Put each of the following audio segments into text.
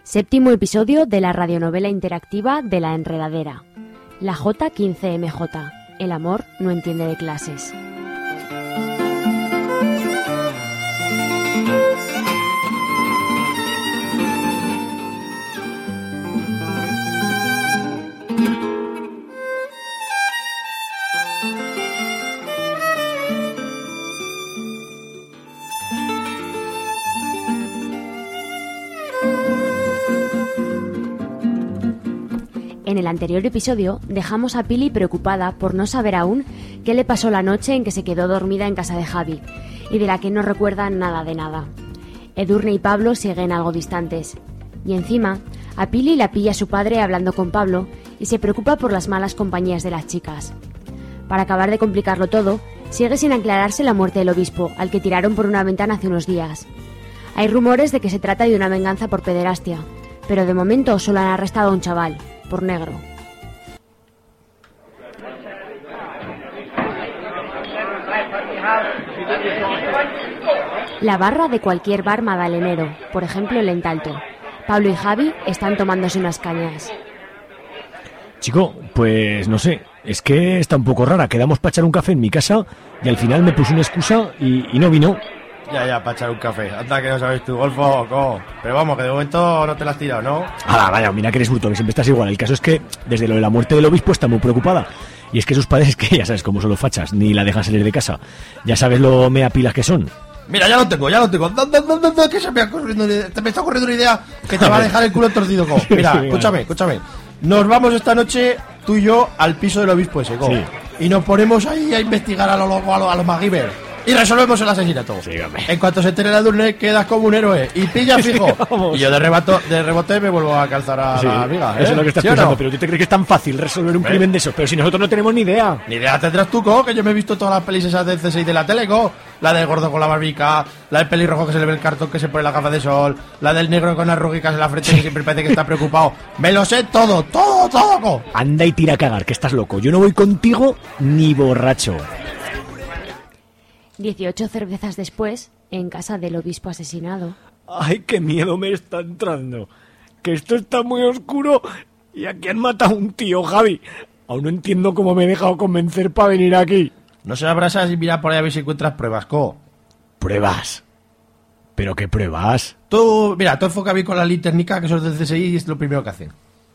Séptimo episodio de la radionovela interactiva de La Enredadera. La J15MJ. El amor no entiende de clases. En el anterior episodio dejamos a Pili preocupada por no saber aún qué le pasó la noche en que se quedó dormida en casa de Javi y de la que no recuerda nada de nada. Edurne y Pablo siguen algo distantes y encima a Pili la pilla su padre hablando con Pablo y se preocupa por las malas compañías de las chicas. Para acabar de complicarlo todo, sigue sin aclararse la muerte del obispo, al que tiraron por una ventana hace unos días. Hay rumores de que se trata de una venganza por pederastia, pero de momento solo han arrestado a un chaval, por negro. La barra de cualquier bar magdalenero, por ejemplo el Entalto. Pablo y Javi están tomándose unas cañas. Chico, pues no sé, es que está un poco rara. Quedamos para echar un café en mi casa y al final me puse una excusa y no vino. Ya, para echar un café. Anda que no sabes tú, Golfo, co. Pero vamos, que de momento no te la has tirado, ¿no? Vaya, mira que eres bruto, que siempre estás igual. El caso es que desde lo de la muerte del obispo está muy preocupada. Y es que sus padres, que ya sabes cómo son los fachas, ni la dejan salir de casa. Ya sabes lo mea pilas que son. Mira, ya lo tengo. Que se me está ocurriendo una idea que te va a dejar el culo torcido, co. Mira, escúchame. Nos vamos esta noche, tú y yo, al piso del obispo ese, co. Sí. Y nos ponemos ahí a investigar a lo loco, a los MacGyver. Y resolvemos el asesinato. Sí, en cuanto se entere la Edurne, quedas como un héroe. Y pilla fijo. Sí, y yo de rebote me vuelvo a calzar a la amiga. Eso es lo que estás pensando, no? Pero ¿tú te crees que es tan fácil resolver un crimen de eso? Pero si nosotros no tenemos ni idea. Ni idea tendrás tú, co, que yo me he visto todas las pelis esas del C6 de la tele, co. La del gordo con la barbica, la del pelirrojo que se le ve el cartón que se pone la gafa de sol, la del negro con arruguicas en la frente que siempre parece que está preocupado. Me lo sé todo, co. Anda y tira a cagar, que estás loco. Yo no voy contigo ni borracho. 18 cervezas después, en casa del obispo asesinado. Ay, qué miedo me está entrando. Que esto está muy oscuro y aquí han matado a un tío, Javi. Aún no entiendo cómo me he dejado convencer para venir aquí. No se abrasas y mira por ahí a ver si encuentras pruebas, co. ¿Pruebas? ¿Pero qué pruebas? Tú enfoca bien con la linternica, que eso es del CSI y es lo primero que hacen.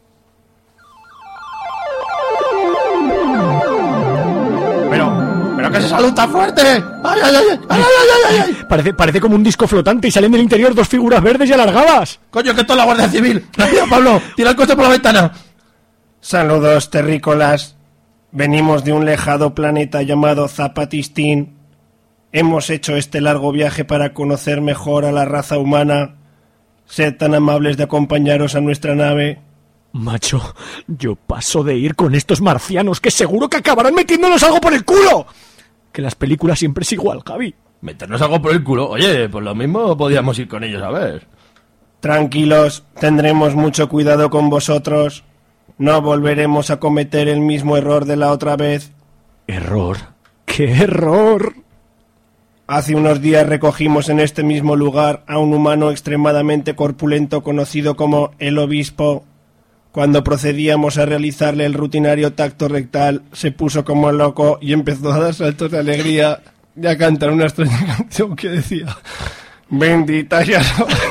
¿Pero qué es esa luz tan fuerte? ¡Ay! Parece como un disco flotante y salen del interior dos figuras verdes y alargadas. ¡Coño, que esto es la Guardia Civil! ¡Rápido, Pablo! ¡Tira el coche por la ventana! Saludos, terrícolas. Venimos de un lejano planeta llamado Zapatistín. Hemos hecho este largo viaje para conocer mejor a la raza humana. Sed tan amables de acompañaros a nuestra nave. Macho, yo paso de ir con estos marcianos, que seguro que acabarán metiéndonos algo por el culo. Que las películas siempre es igual, Javi. ¿Meternos algo por el culo? Oye, pues lo mismo podíamos ir con ellos, a ver. Tranquilos, tendremos mucho cuidado con vosotros. No volveremos a cometer el mismo error de la otra vez. ¿Error? ¿Qué error? Hace unos días recogimos en este mismo lugar a un humano extremadamente corpulento conocido como el obispo. Cuando procedíamos a realizarle el rutinario tacto rectal, se puso como loco y empezó a dar saltos de alegría y a cantar una extraña canción que decía: bendita ya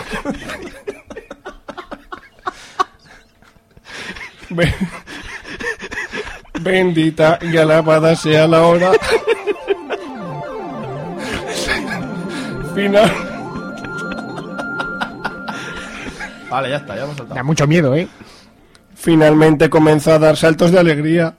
bendita y alabada sea la hora final. Vale, ya está, ya hemos saltado. Da mucho miedo, ¿eh? Finalmente comenzó a dar saltos de alegría.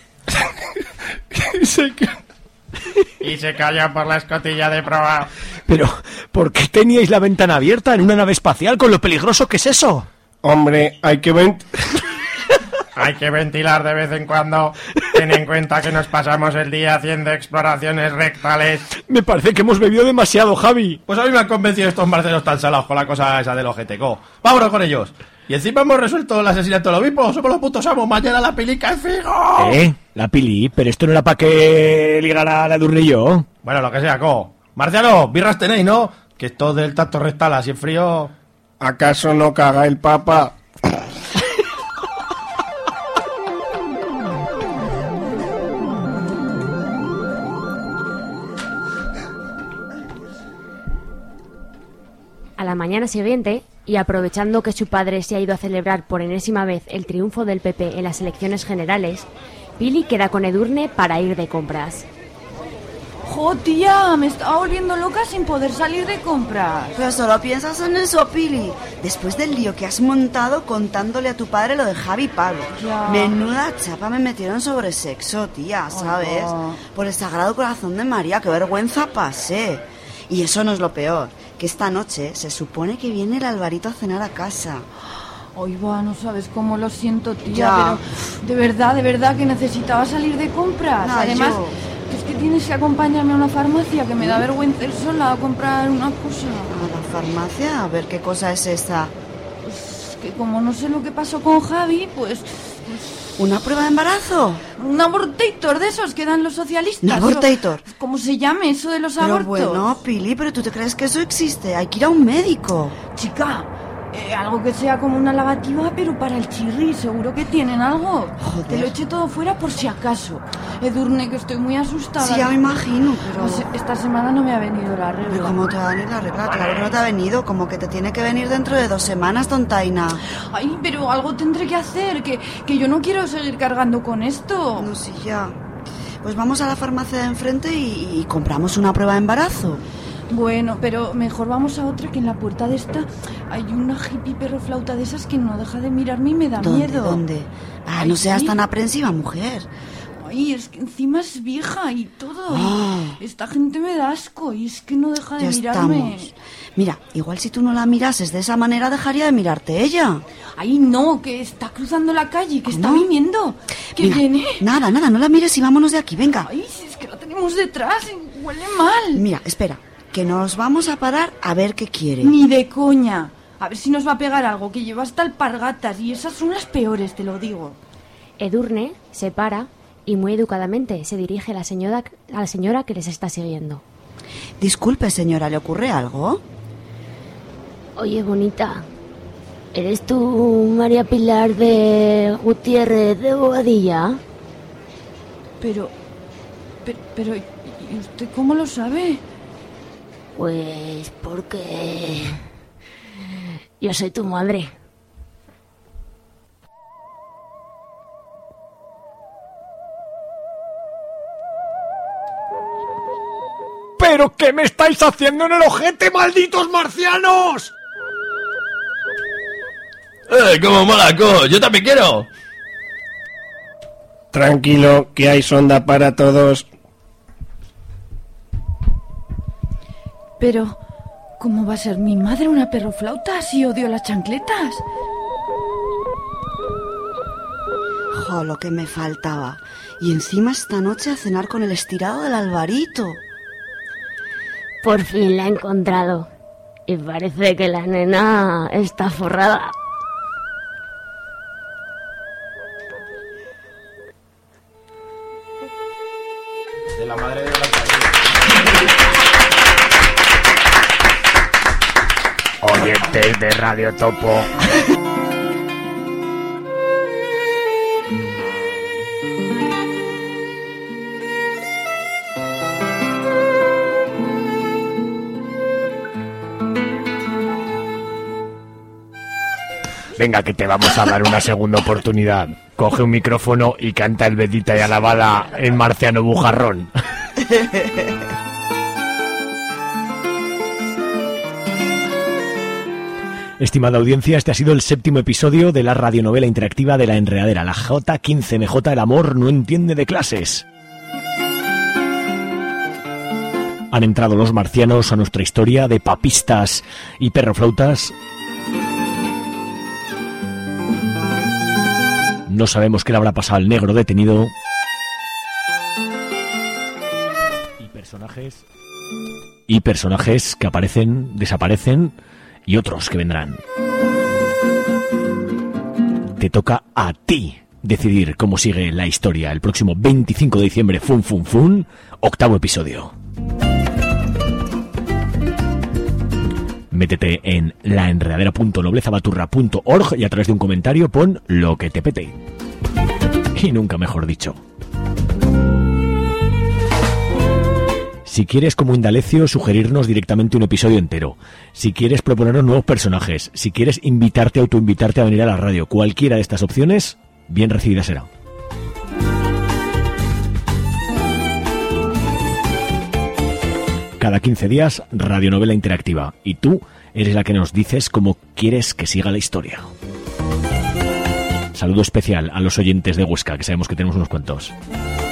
Y se cayó por la escotilla de proa. Pero, ¿por qué teníais la ventana abierta en una nave espacial con lo peligroso que es eso? Hombre, hay que ventilar de vez en cuando. Ten en cuenta que nos pasamos el día haciendo exploraciones rectales. Me parece que hemos bebido demasiado, Javi. Pues a mí me han convencido estos marceros tan salados con la cosa esa del OGTCO. Vámonos con ellos. Y encima hemos resuelto el asesinato del obispo. Somos los putos amos. Mañana la pilica en fijo. La pili, pero esto no era para que ligara a la Edurne y yo. Bueno, lo que sea, co. Marciano, birras tenéis, ¿no? Que esto del tacto rectal así en frío... ¿Acaso no caga el Papa? A la mañana siguiente, y aprovechando que su padre se ha ido a celebrar por enésima vez el triunfo del PP en las elecciones generales, Pili queda con Edurne para ir de compras. ¡Jo, tía! Me estaba volviendo loca sin poder salir de compras. Pero solo piensas en eso, Pili. Después del lío que has montado contándole a tu padre lo de Javi y Pablo. Ya. Menuda chapa me metieron sobre sexo, tía, ¿sabes? Oh. Por el Sagrado Corazón de María, qué vergüenza pasé. Y eso no es lo peor, que esta noche se supone que viene el Alvarito a cenar a casa. Ay, va, no sabes cómo lo siento, tía, Ya. pero de verdad que necesitaba salir de compras. Ah, Además, yo. es que tienes que acompañarme a una farmacia, que me da vergüenza ir sola a comprar una cosa. ¿A la farmacia? A ver qué cosa es esa. Pues que como no sé lo que pasó con Javi, pues ¿Una prueba de embarazo? un abortator de esos que dan los socialistas. ¿Un abortator? O, ¿cómo se llame eso de los Pero abortos? bueno, Pili, ¿pero tú te crees que eso existe? Hay que ir a un médico. Chica, algo que sea como una lavativa, pero para el chirri, seguro que tienen algo. Joder. Te lo eché todo fuera por si acaso. Edurne, que estoy muy asustada. Sí, ya me imagino, pero... No sé, esta semana no me ha venido la ¿Pero regla. cómo te va a venir la regla? Claro que no te ha venido, como que te tiene que venir dentro de 2 semanas, tontaina. Ay, pero algo tendré que hacer, que yo no quiero seguir cargando con esto. No, sí, ya. Pues vamos a la farmacia de enfrente y compramos una prueba de embarazo. Bueno, pero mejor vamos a otra, que en la puerta de esta hay una hippie perro flauta de esas que no deja de mirarme y me da miedo. ¿Dónde? Ah, Ay, no seas sí. tan aprensiva, mujer. Ay, es que encima es vieja y todo. Ah. Esta gente me da asco y es que no deja de Ya mirarme. estamos. Mira, igual si tú no la mirases de esa manera dejaría de mirarte ella. Ay, no, que está cruzando la calle, que está ¿Cómo? viniendo. Que Mira, viene. Nada, no la mires y vámonos de aquí, venga. Ay, si es que la tenemos detrás y huele mal. Mira, espera, que nos vamos a parar a ver qué quiere. Ni de coña. A ver si nos va a pegar algo, que lleva hasta alpargatas y esas son las peores, te lo digo. Edurne se para y muy educadamente se dirige a la señora que les está siguiendo. Disculpe, señora, ¿le ocurre algo? Oye, bonita, ¿eres tú María Pilar de Gutiérrez de Boadilla? Pero, ¿y usted cómo lo sabe? Pues porque yo soy tu madre. ¿Pero qué me estáis haciendo en el ojete, malditos marcianos? ¡Cómo mola, co! ¡Yo también quiero! Tranquilo, que hay sonda para todos. Pero, ¿cómo va a ser mi madre una perroflauta si odio las chancletas? Jo, lo que me faltaba. Y encima esta noche a cenar con el estirado del Alvarito. Por fin la he encontrado. Y parece que la nena está forrada. De la madre de la Oyentes de Radio Topo. Venga, que te vamos a dar una segunda oportunidad. Coge un micrófono y canta el Bendita y Alabada en Marciano Bujarrón. Estimada audiencia, este ha sido el 7º episodio de la radionovela interactiva de La Enredadera, la J15MJ, el amor no entiende de clases. Han entrado los marcianos a nuestra historia de papistas y perroflautas. No sabemos qué le habrá pasado al negro detenido. Y personajes que aparecen, desaparecen y otros que vendrán. Te toca a ti decidir cómo sigue la historia. El próximo 25 de diciembre, fun, 8º episodio. Métete en laenredadera.noblezabaturra.org y a través de un comentario pon lo que te pete. Y nunca mejor dicho. Si quieres, como Indalecio, sugerirnos directamente un episodio entero, si quieres proponernos nuevos personajes, si quieres invitarte, autoinvitarte a venir a la radio, cualquiera de estas opciones, bien recibida será. Cada 15 días, radionovela interactiva, y tú eres la que nos dices cómo quieres que siga la historia. Saludo especial a los oyentes de Huesca, que sabemos que tenemos unos cuantos.